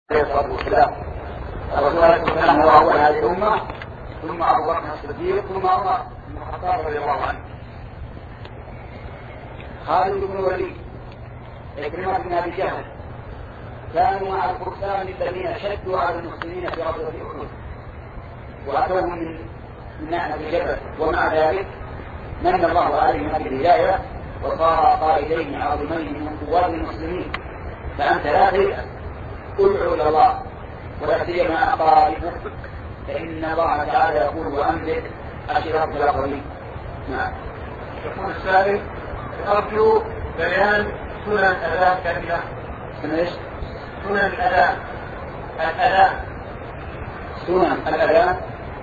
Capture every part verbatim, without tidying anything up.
عليه الصلاة والسلام. الرسول عليه الصلاة والسلام هو أول هذه الأمة، ثم أبو بكر الصديق، ثم عمر بن الخطاب رضي الله عنه. خالد بن الوليد، عكرمة بن أبي جهل، كانوا مع الفرسان الذين شدوا على المسلمين في غزوة أحد وأتوهم من ناحية الجبل، ومع ذلك من الله عليهم بالهداية وصار قائدين عظيمين من قوات المسلمين. فأنت لا تيأس، ادعو إلى الله، ولا سيما أقاربك، فإن الله تعالى يقول وأنذر عشيرتك الأقربين. نعم. يقول السائل: أرجو بيان سنن الأذان كاملة. سنن ايش؟ سنن الأذان. الأذان. سنن الأذان.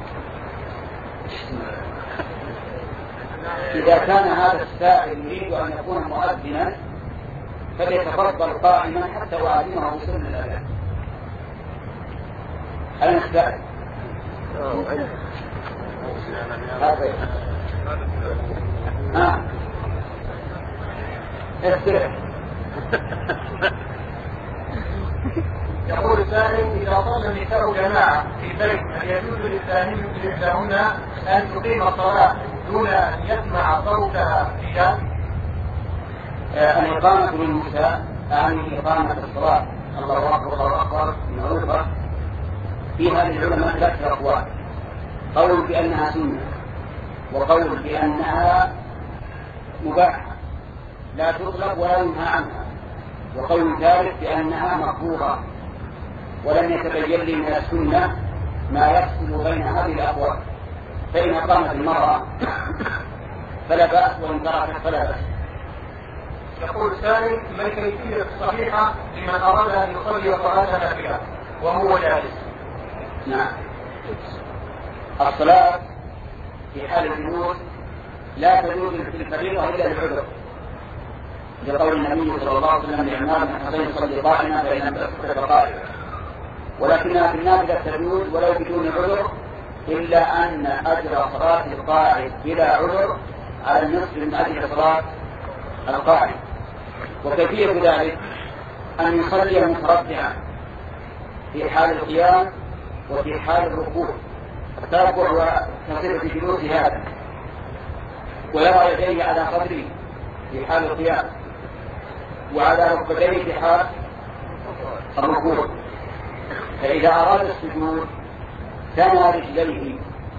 إذا كان هذا السائل يريد أن يكون مؤذنا فليتفضل قائما حتى أعلمه سنن الأذان. أين السائل؟ هذا ها استرح. يقول السائل: إذا صلى النساء جماعة في بيت هل يجوز لإحداهن أن تقيم الصلاة دون أن يسمع صوتها فيها؟ الإقامة للنساء يعني إقامة الصلاة الله أكبر الله أكبر معروفة، فيها للعلماء ثلاث أقوال: قول بأنها سنة، وقول بأنها مباحة لا تطلب ولا ينهى عنها، وقول ثالث بأنها مكروهة ولم يتبين لي من السنة ما يفصل بين هذه الأقوال. فإن أقامت المرأة فلا بأس، وإن تركت فلا بأس. يقول السائل: ما الكيفية الصحيحة لمن أراد أن يصلي صلاة نافلة وهو جالس؟ نعم. الصلاة في حال الجلوس لا تجوز في الفريضة إلا للعذر، لقول النبي صلى الله عليه وسلم لعمار بن حسين: صلي قائما فإن لم تستطع فقائما. ولكنها في النافلة تجوز ولو بدون عذر، إلا أن أجر صلاة القاعد بلا عذر على النصف من أجر صلاة القاعد. وكيفية ذلك أن يصلي متربعا في حال القيام وفي حال الركوع، التربع وتصير في جلوس هذا، ويرى يديه على صدره في حال القيام وعلى ركبتيه في حال الركوع. فإذا أراد السجود ثنى رجليه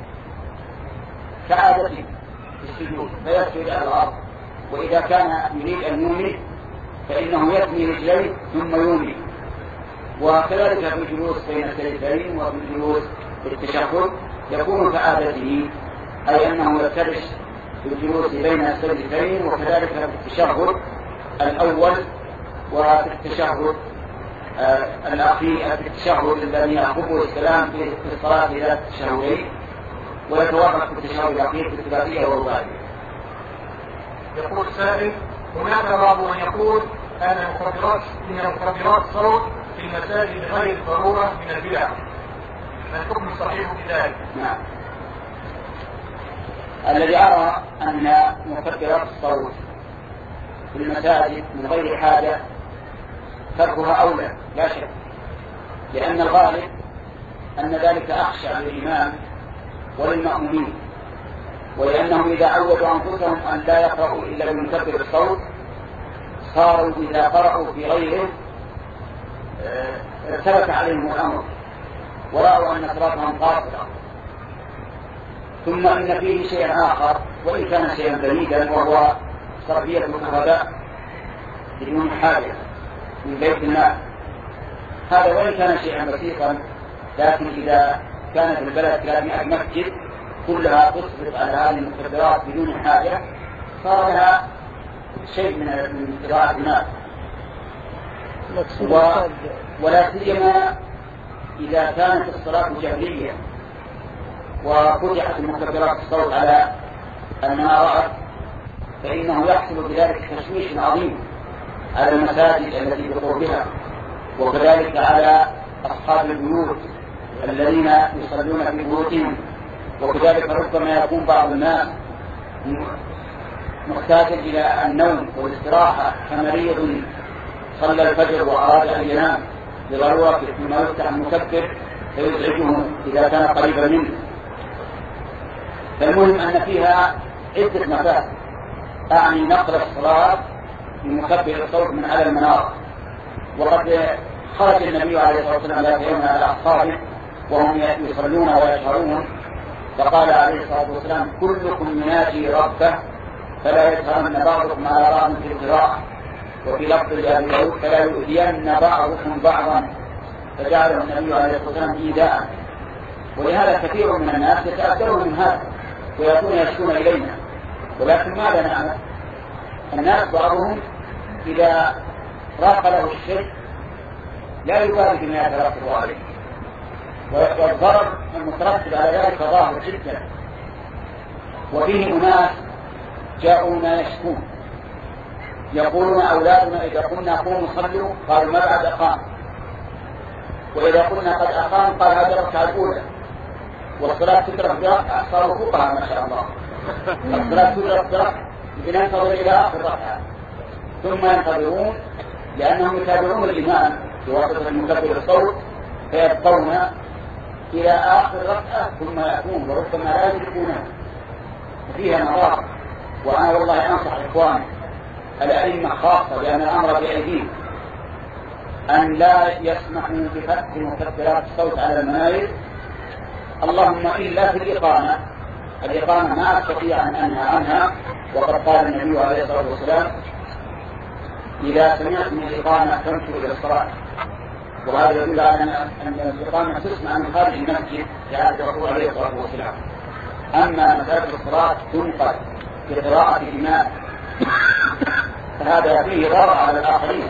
كعادته في السجود فيسجد على الأرض، وإذا كان يريد أن يومي فإنه يثني رجليه ثم يومي. وكذلك في الجلوس بين السجدتين وفي الجلوس بالتشهد يكون كعادته، أي أنه يفترش في الجلوس بين السجدتين، وكذلك في التشهد الأول وفي التشهد آه الأخير، في التشهد الذي يعقبه السلام في الصلاة إلى التشهدين، ويتوقف في التشهد الأخير في الثلاثية والرباعية. يقول السائل: هناك بعض من يقول أن مخدرات من مخدرات الصوت في المساجد غير ضرورة من البدع، ما الحكم الصحيح في ذلك؟ نعم. الذي أرى أن مخدرات الصوت في المساجد من غير حاجة تركها أولى لا شك، لأن الغالب أن ذلك أخشى للإمام وللمأمومين، ولأنهم إذا عودوا أنفسهم أن لا يقرأوا إلا بمكبر الصوت صاروا إذا قرأوا في غيره ارتبك عليهم الأمر ورأوا أن صلاتهم قاصرة. ثم إن فيه شيء آخر وإن كان شيئا بعيدا، وهو صرفية الكهرباء بدون حاجة من بيت الناس. هذا وإن كان شيئا بسيطا، لكن إذا كانت البلد ثلاثمائة مسجد كلها تصرف على هذه المخدرات بدون حاجة صار لها شيء من قراءة الناس، ولا سيما إذا كانت الصلاة جهرية وفتحت المخدرات الصوت على المنارات، فإنه يحصل بذلك تشويش عظيم على المساجد التي بقربها، وكذلك على أصحاب البيوت الذين يصلون في بيوتهم. وكذلك ربما يكون بعض الناس محتاج إلى النوم والاستراحة كمريض صلى الفجر وأراد أن ينام لضرورة ثم يفتح المكبر فيزعجه إذا كان قريبا منه. فالمهم أن فيها عدة مفاسد، أعني نقل الصلاة بمكبر الصوت من على المنار. وقد خرج النبي عليه الصلاة والسلام ذات يوم على أصحابه وهم يصلون ويشهرون، فقال عليه الصلاة والسلام: كلكم يناجي ربه فلا يجهرن بعضكم على بعض في القراءة. وفي لفظ لأبي داود: فلا يؤذين بعضكم بعضا. فجعل النبي عليه الصلاة والسلام إيذاء. ولهذا كثير من الناس يتأثرون من هذا ويكون يشكون إلينا. ولكن ماذا نعمل؟ الناس بعضهم إذا راق له الشرك لا يبالي بما يترتب عليه، والضرر المترتب على ذلك ظاهر جدا. وفيه أناس جاءونا يشكون يقولون: أولادنا إذا قلنا قوموا صلوا قالوا ما بعد أقام، وإذا قلنا قد أقام قال هذا الركعة الأولى، والصلاة تدرك بركعة. صاروا فقهاء ما شاء الله. الصلاة تدرك بركعة بننتظر إلى آخر ركعة ثم ينتظرون، لأنهم يتابعون الإمام بواسطة المكبر الصوت فيبقون إلى آخر ركعة ثم يأتون، وربما لا يدركونه. فيها مضار. وأنا والله أنصح إخواني الأئمة خاصة لأن الأمر بأيديهم أن لا يسمحوا بفتح مكبرات الصوت على المناير، اللهم إلا في الإقامة. الإقامة ما أستطيع أن أنهى عنها، وقد قال النبي عليه الصلاة والسلام: إذا سمعتم الإقامة فامشوا إلى الصلاة. وهذا يدل على أن الإقامة تسمع من خارج المسجد كعادة الرسول عليه الصلاة والسلام. أما مسألة الصلاة تنقل بقراءة الإمام فهذا فيه ضرر على الآخرين.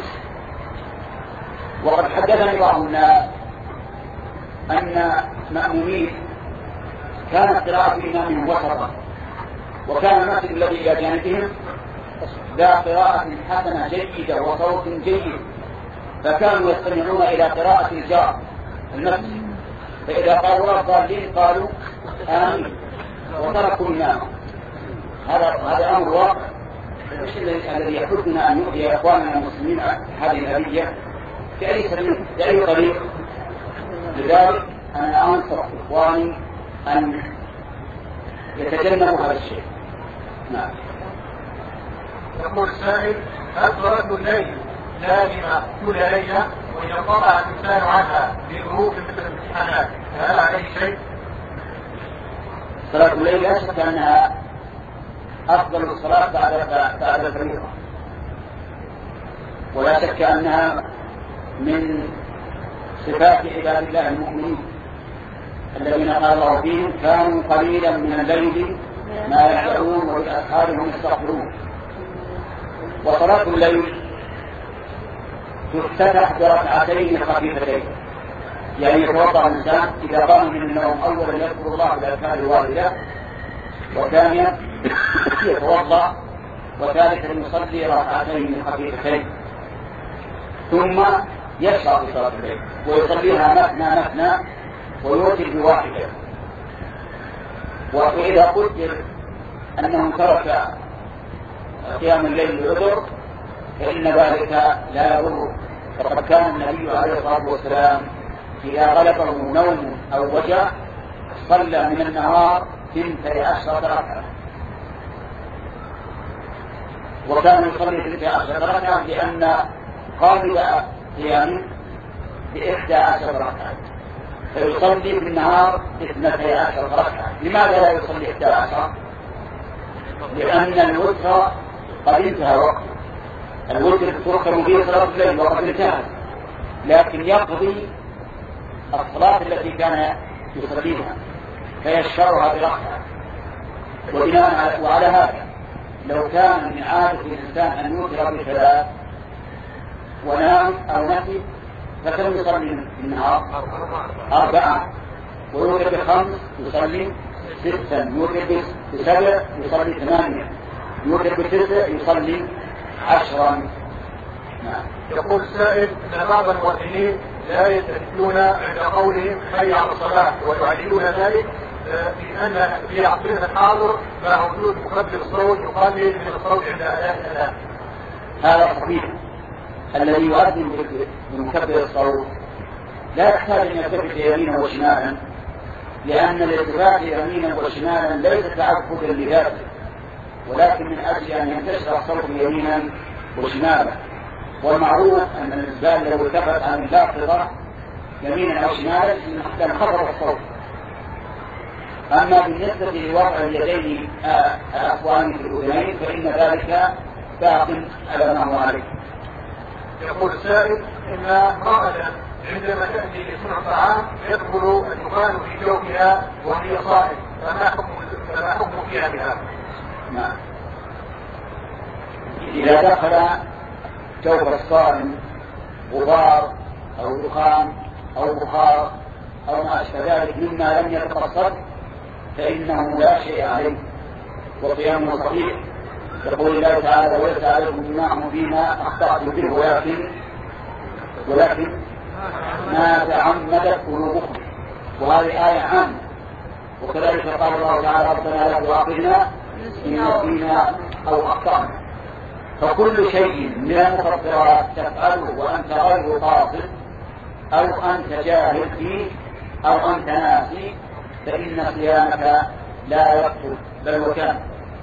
وقد حدثني بعض الناس أن مأمومين كانت قراءة الإمام وسطا، وكان المسجد الذي إلى جانبهم ذا قراءة حسنة جيدة وصوت جيد، فكانوا يستمعون إلى قراءة الجار المسجد، فإذا قالوا الضالين قالوا آمين وتركوا الإمام. هذا هذا أمر واقع الذي يحدنا أن نؤذي إخواننا المسلمين هذه الأذية بأي سبيل بأي طريق. لذلك أنا أنصح إخواني أن يتجنبوا هذا الشيء. نعم. يقول السائل: هل صلاة الليل لازمة كل ليلة، وإذا انقطع الإنسان عنها لظروف مثل الامتحانات فهل عليه شيء؟ صلاة الليل لا شك أنها أفضل الصلاة بعد بعد الفريضة، ولا شك أنها من صفات عباد الله المؤمنين الذين قال الله فيهم: كانوا قليلا من الليل ما يهجعون وبالأسحار هم يستغفرون. وصلاة الليل تفتتح بركعتين خفيفتين، يعني يتوضأ الإنسان إذا قام من النوم أولا يذكر الله بالأذكار الواردة، وثانيا يتوضأ، وثالثا يصلي ركعتين خفيفتين، ثم يشرع في صلاة الليل ويصليها مثنى مثنى ويوتر بواحدة. وإذا قدر أنه ترك قيام الليل بعذر فإن ذلك لا يضر، فقد كان النبي عليه الصلاة والسلام إذا غلبه نوم أو وجع صلى من النهار ثنتي عشرة ركعة، وكان يصلي ثنتي عشرة ركعة لأن قابل قيامه بإحدى عشرة ركعة، فيصلي في النهار اثنتي عشرة ركعة. لماذا لا يصلي إحدى عشرة؟ لأن الوتر قد انتهى وقته، الوتر تركب فيه صلاة الليل وقد انتهى، لكن يقضي الصلاة التي كان يصليها فيشرها بركعة. وبناء وعلى هذا لو كان من عادة الإنسان أن يوتر بثلاث ونام أو نسي فكم يصلي في النهار؟ أربعة. ويوتر بخمس يصلي ستا، يوتر بسبع يصلي ثمانية، يوتر بتسع يصلي عشرا. نعم. يقول السائل أن بعض المؤذنين لا يستدلون عند قولهم حي على الصلاة ويعللون ذلك بأن في عصرنا الحاضر مع وجود مكبر الصوت يقلل من الصوت عند أداء الأذان. هذا صحيح. الذي يؤذن بمكبر الصوت لا يحتاج أن يلتفت يمينا وشمالا، لأن الالتفات يمينا وشمالا ليس تعبدا لذاته، ولكن من أجل أن ينتشر الصوت يمينا وشمالا. والمعروف أن الإنسان لو التفت عن اللافظة يمينا أو شمالا لانخفض الصوت. أما بالنسبة لوضع اليدين الأخوان في الأذنين فإن ذلك باق على ما هو عليه. يقول السائل إن امرأة عندما تأتي لصنع طعام يدخل الدخان في جوفها وهي صائم، فما حكم فما حكم فيها بهذا؟ نعم. إذا دخل جوف الصائم غبار أو دخان أو بخار أو ما أشبه ذلك مما لم يتقصد فإنه لا شيء عليه وصيامه صحيح. يقول الله تعالى: ويسألكم جماعهم فيما أخطأتم به ولكن ولكن ما تعمدت قلوبكم. وهذه آية عامة. وكذلك قال الله تعالى: ربنا لا تؤاخذنا إن نسينا أو أخطأنا. فكل شيء من المفطرات تفعله وأنت غير قاصد أو أنت جاهل فيه أو أنت ناسي فإن صيامك لا يبطل بل وكان.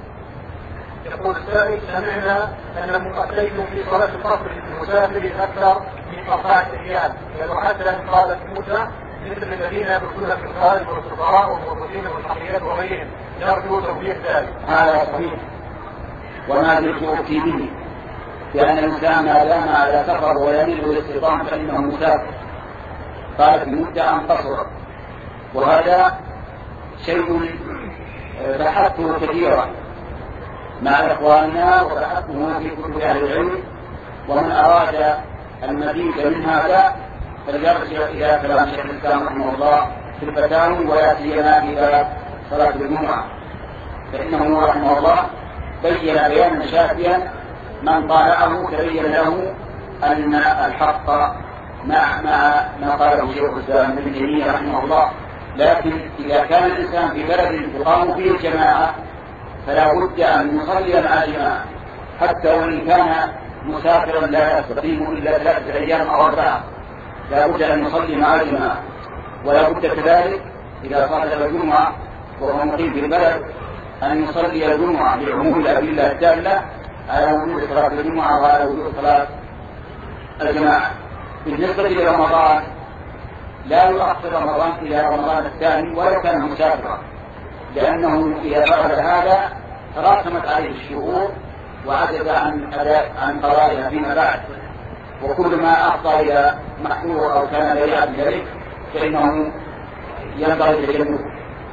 يقول السائل: سمعنا أن مقتديكم في صلاة القصر للمسافر أكثر من أربعة أيام، لو حتى من قالت موسى مثل الذين يدخلون في الخارج والسفراء والموظفين والتحريات وغيرهم، يرجو توفيق ذلك. هذا صحيح وما يؤتي به، لأن الإنسان ما دام على سفر ويميل للاستقامة فإنه مسافر. قالت مدة أن تصر، وهذا شيء بحثته كثيرا مع إخواننا وبحثته في كتب أهل العلم، ومن أراد المزيد من هذا فليرجع إلى كلام شيخ الإسلام رحمه الله في الفتاوي ولا سيما في باب صلاة الجمعة، فإنه رحمه الله بين بيانا شافيا من طالعه تبين له أن الحق مع مع ما قاله شيخ الإسلام ابن تيمية رحمه الله. لكن إذا كان الإنسان في بلد تقام فيه الجماعة فلا بد أن يصلي مع الجماعة حتى وإن كان مسافرا لا يستقيم إلا ثلاثة أيام أو أربعة، لا بد أن يصلي مع الجماعة. ولا بد كذلك إذا صلى الجمعة وهو مقيم في البلد أن يصلي الجمعة بعموم الأدلة الدالة على وجود صلاة الجمعة وعلى وجود صلاة الجماعة. بالنسبة لرمضان لا يؤخر رمضان إلى رمضان الثاني ولو كان مسافرا، لأنه إذا فعل هذا تراكمت عليه الشهور وعجز عن أداء عن قضائها فيما بعد، وكل ما أخطأ إلى محظور أو كان لا يعد ذلك فإنه ينبغي تجنبه.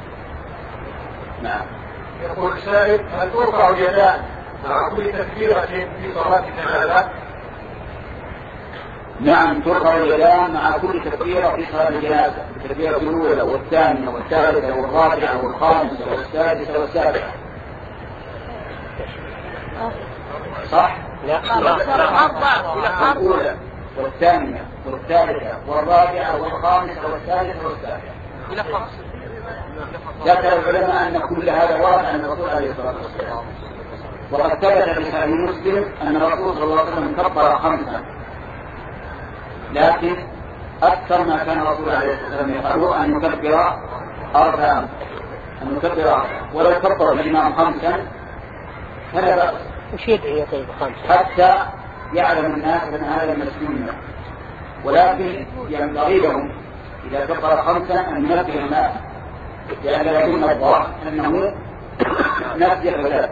نعم. يقول السائل: هل ترفع اليدان مع كل تكبيرة في صلاة الجنازة؟ نعم، ترفع اليدان مع كل تكبيرة في صلاة الجنازة، التكبيرة الأولى والثانية والثالثة والرابعة والخامسة والسادسة والسابعة. صح؟ لا لا الأولى والثانية والثالثة والرابعة والخامسة والسادسة والسابعة. إلى خمس. ذكر العلماء أن كل هذا ورد عن الرسول عليه الصلاة والسلام، وقد ثبت في صحيح مسلم أن الرسول صلى الله عليه وسلم كبر خمسا، لكن أكثر ما كان الرسول عليه الصلاة والسلام يقول أن يكبر أربعا، أن يكبر أربعا، ولو كبر الإمام خمسا فلا بأس. وش يدعي طيب خمسة؟ حتى يعلم الناس أن هذا مسلم، ولكن ينبغي لهم إذا كبر خمسا أن ينبه الناس، لأن لا يكون الظاهر أنه نفي الولاد.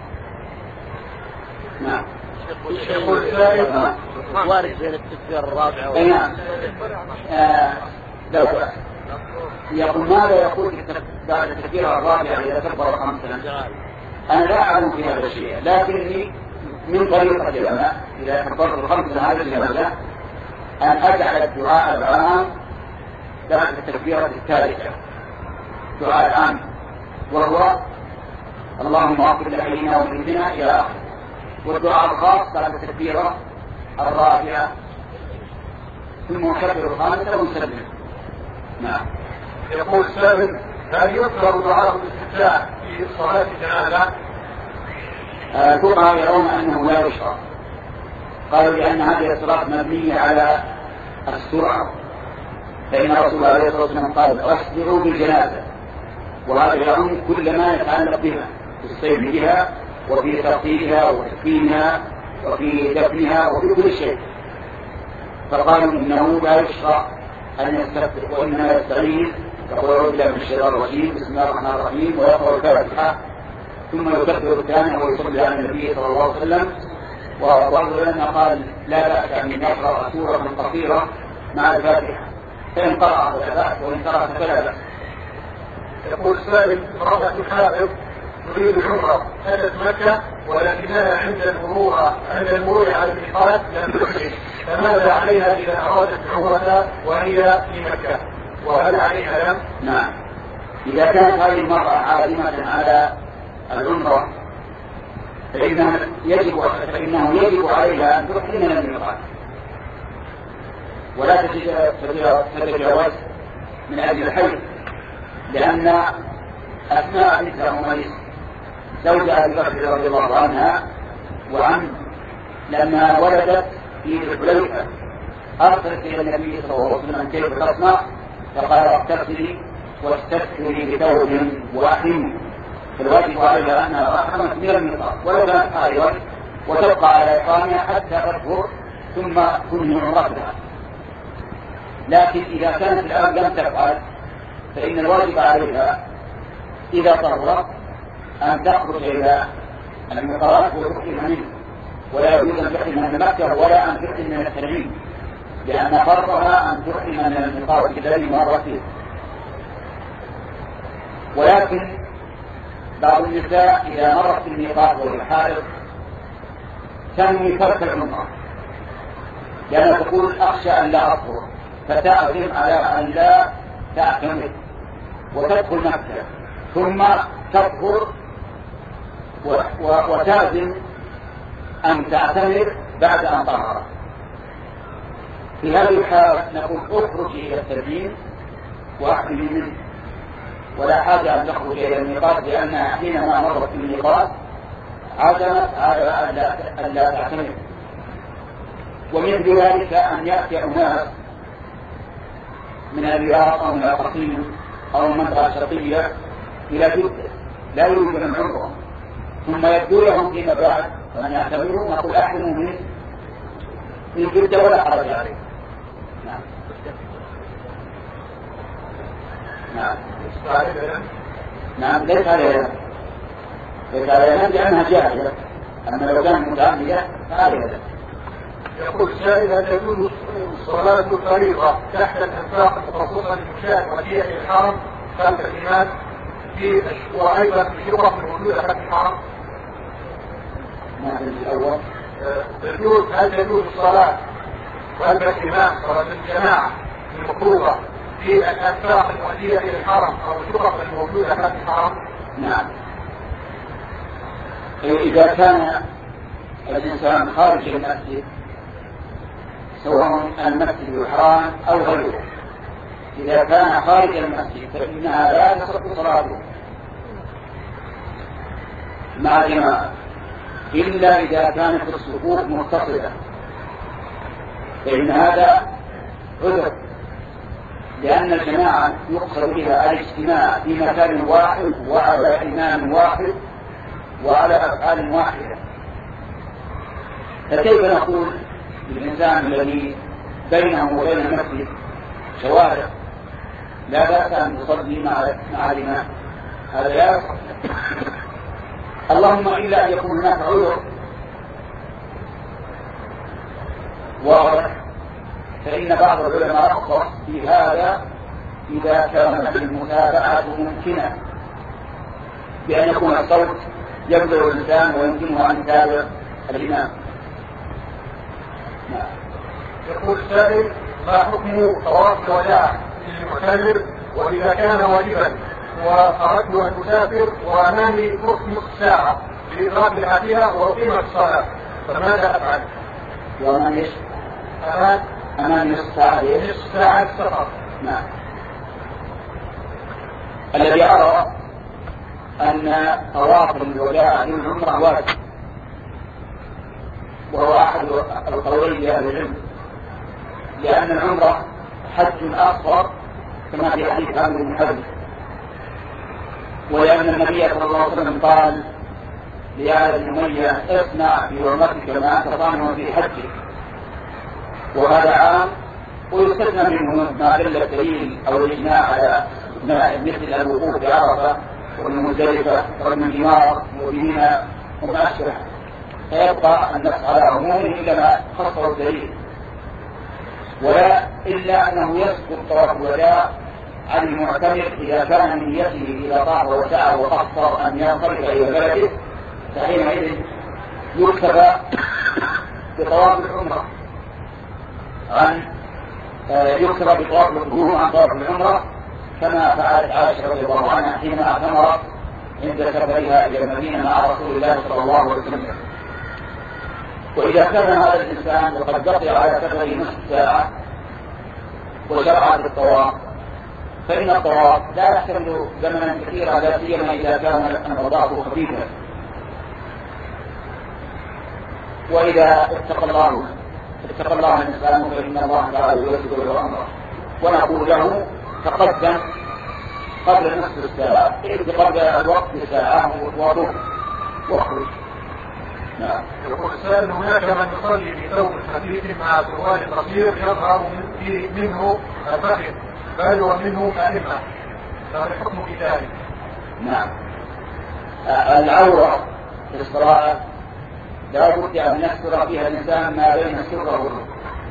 نعم. يقول السائل: وارد بين التكبير الرابعة و... نعم. آه... لا يقول ماذا يقول بعد التكبير الرابعة إذا كبر خمسا؟ أنا لا أعلم في هذا الشيء، لكني من طريقة العلماء إذا كبرت خمسا هذا الجملة أن أجعل الدعاء العام بعد التكبيرة الثالثة، دعاء العام، وهو اللهم اغفر لحينا وميتنا إلى آخره، والدعاء الخاص بعد التكبيرة الرابعة ثم نكبر الخامسة ونسلم. نعم. يقول السائل: هل يذكر دعاء الاستفتاح في صلاة الجنازة؟ الفقهاء يرون أنه لا يشرع، قالوا لأن هذه الصلاة مبنية على السرعة فإن رسول الله عليه الصلاة والسلام قال أسرعوا بالجنازة، وهذا يعم كل ما يتعلق بها في الصيد بها وفي ترتيبها وتكفينها وفي دفنها وفي كل شيء. فقالوا إنه لا يشرع أن يستفتح وإنما يستغيث يقول أعوذ بالله من الشيطان الرجيم بسم الله الرحمن الرحيم ويقرأ الفاتحة ثم يكبر الثاني ويصلي على النبي صلى الله عليه وسلم. وبعض العلماء قال لا بأس أن يقرأ سورة قصيرة مع الفاتحة، فإن قرأ فلا بأس وإن قرأ فلا بأس. يقول سائل: امرأة حائض تريد العمرة أتت مكة ولكنها عند المرور عند المرور على الميقات لم تحرم، فماذا عليها إذا أرادت العمرة وهي في مكة؟ وهل عليها دم؟ نعم، إذا كانت هذه المرأة عازمة على العمرة فإنه يجب فإنه يجب عليها أن تحرم من الميقات ولا تتجاوز من أجل الحج، لأن أسماء بنت عميس زوج أبي بكر رضي الله عنها وعن لما ولدت في الحليفة أرسلت إلى النبي صلى الله عليه وسلم كيف تصنع، فقال اغتسلي واستكثري بثوب واحد، فالواجب عليها أنها أحرمت من الميقات ولو كانت حائضا وتبقى على إقامها حتى تطهر ثم تنهي عمرتها. لكن إذا كانت الآن لم تفعل فإن الواجب عليها إذا طهرت أن تخرج إلى الميقات وتحرم منه، ولا يجوز أن تحرم من مكة ولا أن تحرم من التنعيم، لأن فرضها أن تحرم من الميقات الذي مر فيه. ولكن بعض النساء إذا مرت في الميقات وهي حائض تنوي ترك العمرة، لأنها تقول أخشى أن لا أطهر، فتعزم على أن لا تعتمر وتدخل مكة ثم تطهر وتعزم أن تعتمر بعد أن طهر. في هذه الحال نقول اخرجي إلى التنعيم وأحرمي منه، ولا حاجة أن تخرج إلى الميقات، لأنها حينما مرت في الميقات عزمت على أن لا تعتمر. ومن ذلك أن يأتي أناس من الرياض أو من القصيم أو المنطقة الشرقية إلى جدة لا يريدون العمرة، ثم يبدو لهم فيما بعد ومن يعتبرون نقول أحسنوا من من جدة ولا حرج عليه. نعم نعم نعم ليس عليها ليس عليها لأنها جاهلة، أما لو كان متعمدة فعليها. يقول سائل: هل يجوز صلاة الفريضة تحت الأنفاق خصوصا المشاة وديع الحرم خلف الإمام في وأيضا في شرط الموجودة خلف الحرم؟ نعم الأول يجوز هل يجوز الصلاة خلف الإمام صلاة الجماعة المفروضة في الأنفاق المؤدية إلى الحرم أو الشرط الموجودة خلف الحرم؟ نعم، إذا كان الإنسان خارج المسجد سواء المسجد الحرام أو غيره، إذا كان خارج المسجد فإنها لا تصح صلاته مع جماعة إلا إذا كانت الصفوف متصلة، فإن هذا عذر، لأن الجماعة يقصد بها الاجتماع في مكان واحد وعلى إمام واحد وعلى أفعال واحدة. فكيف نقول للإنسان الذي بينه وبين المسجد شوارع لا بأس أن يصلي مع مع الإمام؟ هذا لا يصح، اللهم إلا أن يكون هناك عذر واضح، فإن بعض العلماء رخص في هذا إذا كانت المتابعة ممكنة، بأن يكون الصوت يبلغ الإنسان ويمكنه أن يتابع الإمام. نعم. يقول سائل: ما حكم طواف الوداع للمعتمر وإذا كان واجبا وأردت أن أسافر وأمامي فرصة نصف ساعة لإدراك العافية وأقيم الصلاة، فماذا أفعل؟ وأمام إيش؟ أمام أمام نصف ساعة نصف ساعة سفر. نعم. الذي أرى أن طواف الوداع للعمرة واجب، وهو أحد القولين لأهل العلم، لأن العمرة حج أصغر كما في حديث عامر بن حزم، ولأن النبي صلى الله عليه وسلم قال لآل بن أمية اصنع في عمرتك ما أنت صانع في حجك، وهذا عام ويستثنى منه ما دل الدليل أو الإجماع على مثل الوقوف بعرفة والمزدلفة والمنجمار وبمنى وما أشبه، فيبقى النص على عمومه إلا ما خصه الدليل، ولا إلا أنه يسقط طواف الوداع عن المعتمر إذا كان من نيته إذا طاف وسعى وقصر أن ينصرف إلى بلده، فحينئذ يكتب بطواف العمرة عن يكتب بطواف الوجوه عن طواف العمرة، كما فعلت عائشة رضي الله عنها حينما اعتمرت عند سفرها إلى المدينة مع رسول الله صلى الله عليه وسلم. وإذا كان هذا الإنسان وقد بقي على سفره نصف ساعة وشرع في الطواف، فإن الطواف لا يحتمل زمنا كثيرا، لا سيما إذا كان الوضع خفيفا. وإذا اتقى الله اتقى الله الإنسان فإن الله تعالى يوسع له أمره، ونقول له تقدم قبل نصف الساعة، قبل الوقت ساعة وضوء واخرج. نعم. يقول السائل هناك من يصلي بثوب خفيف مع سروال قصير يظهر منه الفخذ بل ومنه أئمة، فهل الحكم في ذلك؟ نعم. العورة في الصلاة لا بد أن يستر فيها الإنسان ما بين السرة والركبة،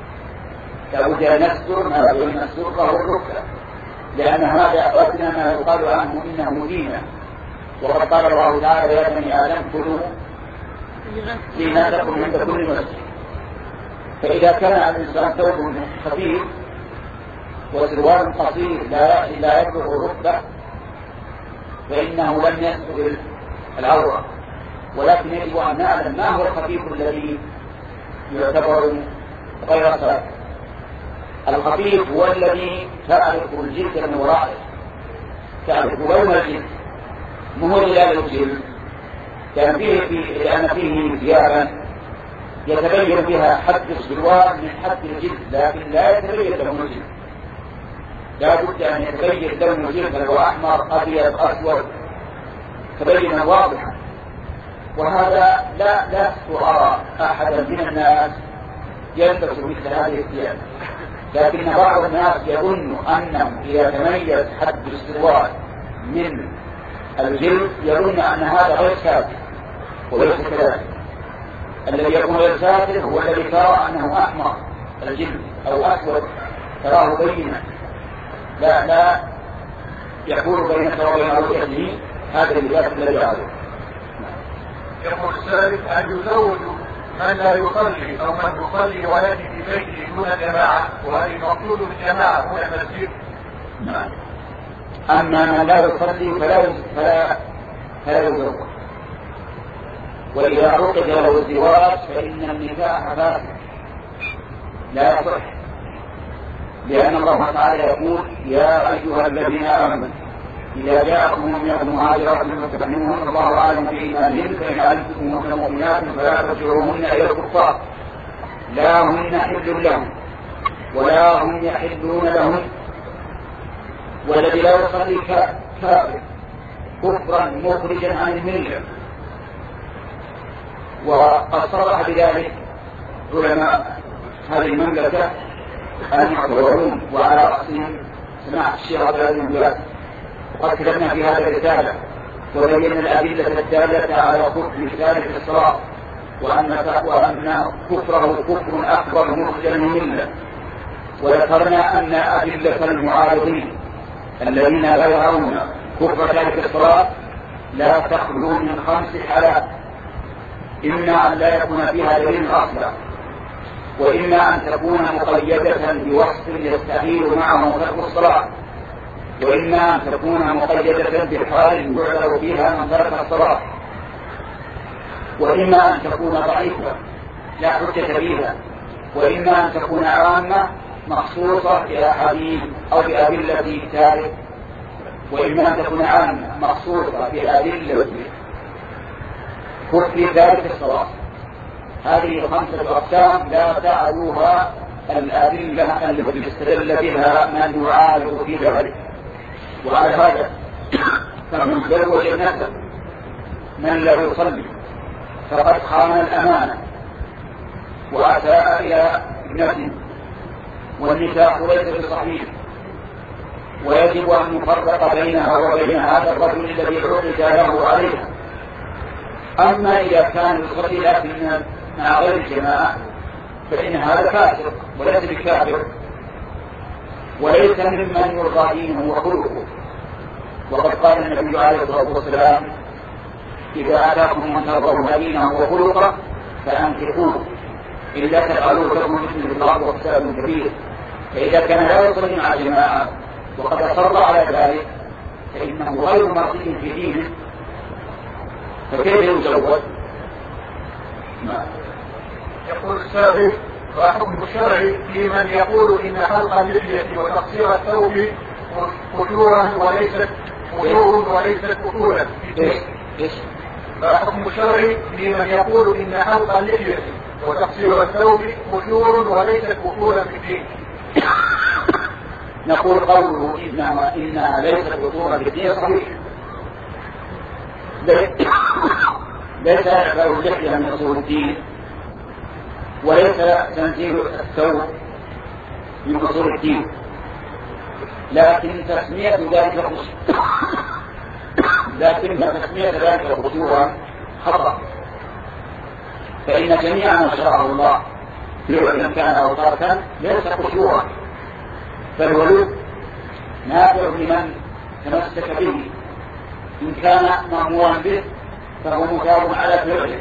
لا بد أن يستر ما بين السرة والركبة، لأن هذا أدنى ما يقال عنه إنه دينة، وقد قال الله تعالى يا بني آدم كلوا زينتكم عند كل مسجد. فإذا كان الإنسان ثوب خفيف وسروال قصير لا لا يبلغ الركبة فإنه لم يستر العورة، ولكن يجب أن نعلم ما هو الخفيف الذي يعتبر غير صلاة. الخفيف هو الذي تعرف الجلد من ورائه، تعرف لون الجلد، مو هلال الجلد، لأن فيه لأن فيه ثيابا يتبين بها حد السروال من حد الجلد، لكن لا يتبين لون الجلد، لا بد أن يتبين لون الجلد لو أحمر أبيض أسود تبينا واضحا. وهذا لا لا أرى أحدا من الناس يلبس مثل هذه الثياب، لكن بعض الناس يظن أنه إذا تميز حد السروال من الجلد يظن أن هذا غير ساتر، وليس كذلك. الذي يكون غير ساتر هو الذي ترى أنه أحمر الجلد أو أسود تراه بينا، لا لا يكون بينك وبين رؤيته هذا اللباس الذي عليه. يقول السائل أن يزوج من لا يصلي أو من يصلي ويأتي في بيته دون جماعة، وهل المقصود بالجماعة هو المسجد؟ نعم. أما من لا يصلي فلا فلا فلا يزوج، وإذا عقد له الزواج فإن النكاح فاسد لا يصح، لأن الله تعالى يقول يا أيها الذين آمنوا إذا جاءكم مؤمنات مهاجرات فتبنوهن الله أعلم بإيمانهن فإن علمتموهن مؤمنات فلا ترجعوهن إلى الكفار لا هن حل لهم ولا هم يحلون لهم، والذي لا يصلي كافر كفرا مخرجا عن الملة. وقد صرح بذلك علماء هذه المملكة المعتبرون، وعلى رأسهم سماحة الشيخ عبد العزيز بن باز، وقد كتبنا في هذا الرسالة وبينا الأدلة الدالة على كفر ثالث الصلاة، وأن وأن كفره كفر أكبر مخرجا من الملة، وذكرنا أن أدلة المعارضين الذين لا يرون كفر ثالث الصلاة لا تخلو من خمس حالات: إما أن لا يكون فيها دليل أصلا، وإما أن تكون مقيدة بوصف يستحيل معه ترك الصلاة، وإما أن تكون مقيدة بحال يعذر فيها من ترك الصلاة، وإما أن تكون ضعيفة لا حجة فيها، وإما أن تكون عامة مخصوصة بأحاديث أو بأدلة تارك، وإما أن تكون عامة مخصوصة بأدلة كفر ذلك الصلاة. هذه خمسة أقسام لا تعلوها الأدلة التي استدل بها من يعارض في ذلك. وعلى هذا فمن تزوج النسب من لا يصلي فقد خان الأمانة وأساء إلى ابنته، والنكاح ليس بصحيح، ويجب أن نفرق بينها وبين هذا الرجل الذي عقد له عليها. أما إذا كان يصلي لكن مع غير الجماعة فإن هذا كافر وليس بكافر، وليس ممن يرضى دينه وخلقه. وقد قال النبي عليه الصلاة والسلام: إذا أتاكم من ترضون دينه وخلقه فأنكحوه، إلا تفعلوا لكم مثل الأرض وفساد كبير. فإذا كان لا يصلي مع جماعة وقد أصر على ذلك فإنه غير مرضي في دينه، فكيف يزوج؟ يقول السائل: وحكم الشرعي في من يقول إن حلق اللحية وتقصير الثوب فجورا وليست فجور وليست فجورا؟ فحكم الشرعي في من يقول إن حلق اللحية وتقصير الثوب فجور وليست فجورا في الدين؟ نقول قوله إنها, إنها ليست فجورا في الدين صحيح، ليس إعفاء اللحية من أصول الدين، وليس تنزيل الثوب من أصول الدين، لكن تسمية ذلك لكن تسمية ذلك خطورا خطأ، فإن جميع ما شرعه الله فعلا كان أو تركا ليس خطورا، فالولود نافع لمن تمسك به، إن كان مأمورا به فهو مثاب على فعله،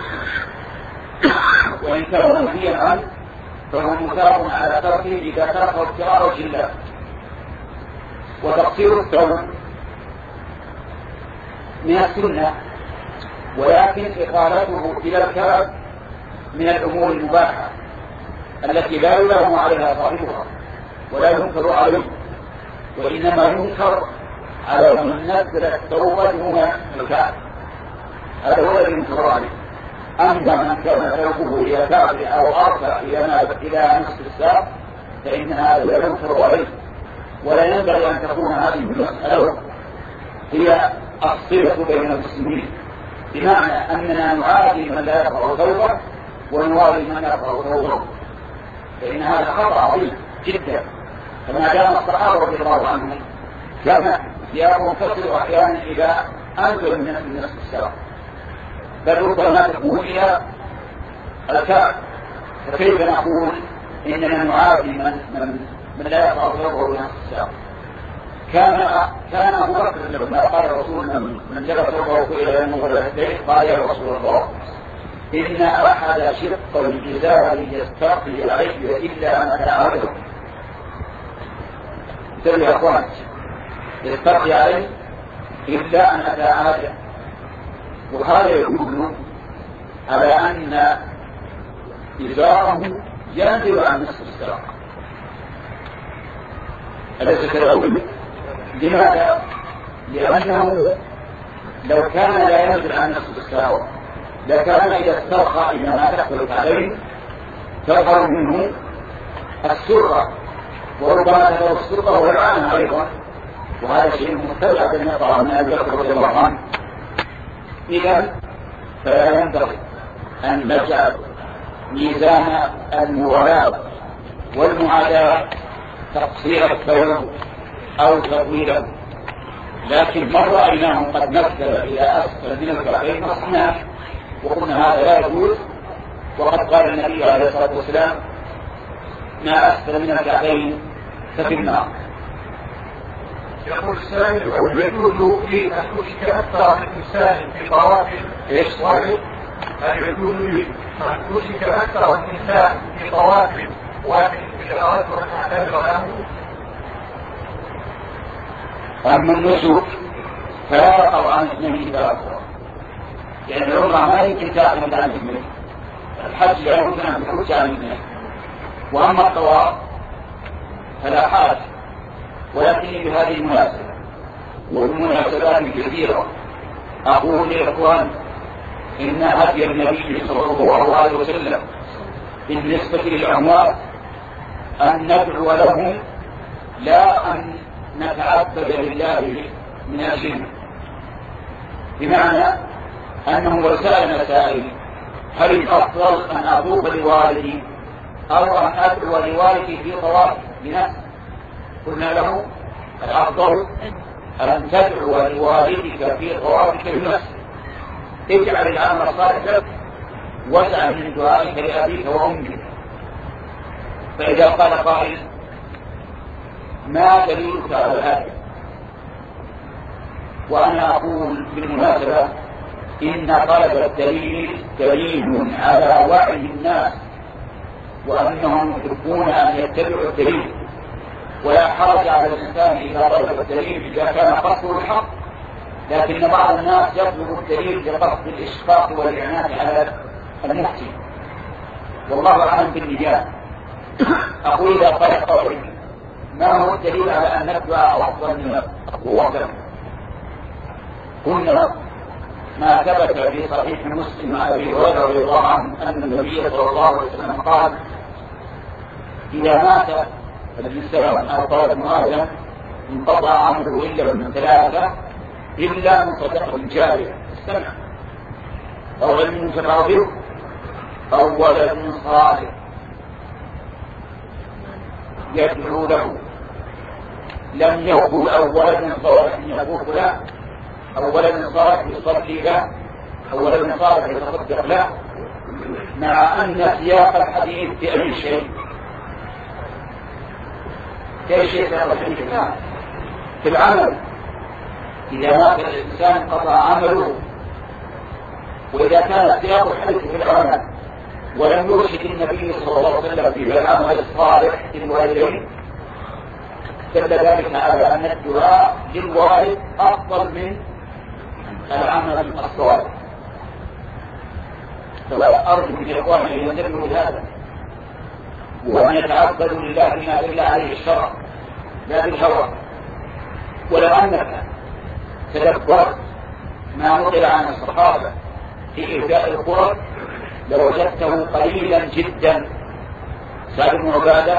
وإن كان منهيا عنه فهو مثاب على تركه إذا تركه ابتغاء وجه الله. وتقصير الثوب من السنة، ولكن إقالته إلى الكعب من الأمور المباحة التي لا يلام عليها صاحبها ولا ينكر عليه، وإنما ينكر على من نزل الثوب دون الكعب، هذا هو الذي ينكر عليه. أما من كان ثوبه إلى كعب أو أرفع إلى نصف الساق فإن هذا لا ينكر عليه، ولا ينبغي أن تكون هذه المسألة هي الصلة بين المسلمين، بمعنى أننا نعادي من لا يرفع ثوبه ونوالي من يرفع ثوبه، فإن هذا خطأ عظيم جدا. كما كان الصحابة رضي الله عنهم كان ثيابهم تصل أحيانا إلى أنزل من نصف الساق، بل ربما تكون إلى الكعب، فكيف نقول إننا نعادي من من من لا يرفع ثوبه إلى نصف الساق؟ كان كان أبو بكر لما قال الرسول من جرى ثوبه إلى المغرب قال: يا رسول الله إن أحد شق الجزار يستقي عليه إلا أن أتعرضه. قلت يا أخوان يستقي عليه إلا أن أتعرضه، وهذا يدل على أن إزاره ينزل عن نصف الساق، أليس كذلك؟ لماذا؟ لأنه لو كان لا ينزل عن نصف الساق لكان إذا استرخى إلى ما تحصل عليه تظهر منه السرة، وربما تظهر السرة والعانة أيضا، وهذا شيء مستبعد أن يقع من أبي بكر رضي الله عنه. إذا فلا ينبغي أن نجعل ميزان الموالاة والمعاداة تقصير الثوب أو تطويله، لكن من رأيناه قد نزل إلى أسفل من الكعبين نصحناه وقلنا هذا لا يجوز، وقد قال النبي عليه الصلاة والسلام: ما أسفل من الكعبين ففي النار. يقول السائل: يجوز لي أن أشرك أكثر من إنسان في طواف واحد؟ هل يجوز لي أن أشرك أكثر من إنسان في طواف واحد بشرائط وأن له؟ أما النسك فلا يقع عن اثنين ثلاثة، لأن العمرة ما يمكن تعلم عن اثنين، الحج لا يمكن أن تخرج عن اثنين، وأما الطواف فلا حاجة. ولكن بهذه المناسبة والمناسبات الكثيرة أقول لإخوان إن هدي النبي صلى الله عليه وسلم بالنسبة للأموال أن ندعو لهم لا أن نتعبد لله من أجلهم، بمعنى أنه لو سأل سائل هل الأفضل أن أطوف لوالدي أو أن أدعو لوالدي في طواف بنفسه، قلنا له الأفضل أن تدعو لوالدك في طوافك بنفسك، اجعل العمل الصالح لك واسع من دعائك لأبيك وأمك. فإذا قال قائل ما دليلك على هذا؟ وأنا أقول بالمناسبة إن طلب الدليل دليل على وعي الناس وأنهم يحبون أن يتبعوا الدليل، ولا حرج على الإنسان إذا طلب الدليل إذا كان قصده الحق، لكن بعض الناس يطلب الدليل بقصد الإشفاق والإعنات على المفتي، والله أعلم بالنجاة. أقول إذا قال قائل ما هو الدليل على أن الدعاء أفضل من القوة؟ قلنا ما ثبت في صحيح مسلم عن أبي هريرة رضي الله عنه أن النبي صلى الله عليه وسلم قال إذا مات الإنسان أو طلب آدم انقطع عمله إلا من ثلاثة إلا من صدقة جارية استمع أو علم ينتفع به أو ولد صالح يدعو له، لم يقل أو ولد صالح يقول له أو ولد صالح يصلي له أو ولد صالح يتصدق له، مع أن سياق الحديث في أي شيء في شيء في العمل. إذا مات الإنسان قطع عمله، وإذا كان سياق الحديث في العمل ولم يرشد النبي صلى الله عليه وسلم في العمل الصالح للوالدين دل ذلك على أن الدعاء للوالد أفضل من العمل الصالح. فأرجو من إخواني أن ينتبهوا لهذا وأن يتعبدوا لله بما دل عليه الشرع لا بالهوى. ولو أنك تدبرت ما نقل عن الصحابة في إهداء القرى لوجدته قليلا جدا. سعد بن عبادة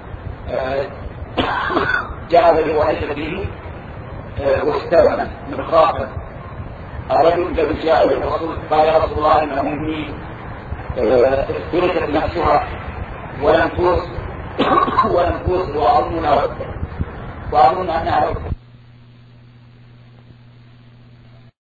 جعل لوالده واستغنى من خافا. الرجل الذي جاء للرسول قال يا رسول الله ان امي افترست نفسها ولم توص ولم توص واظن واظن انها لو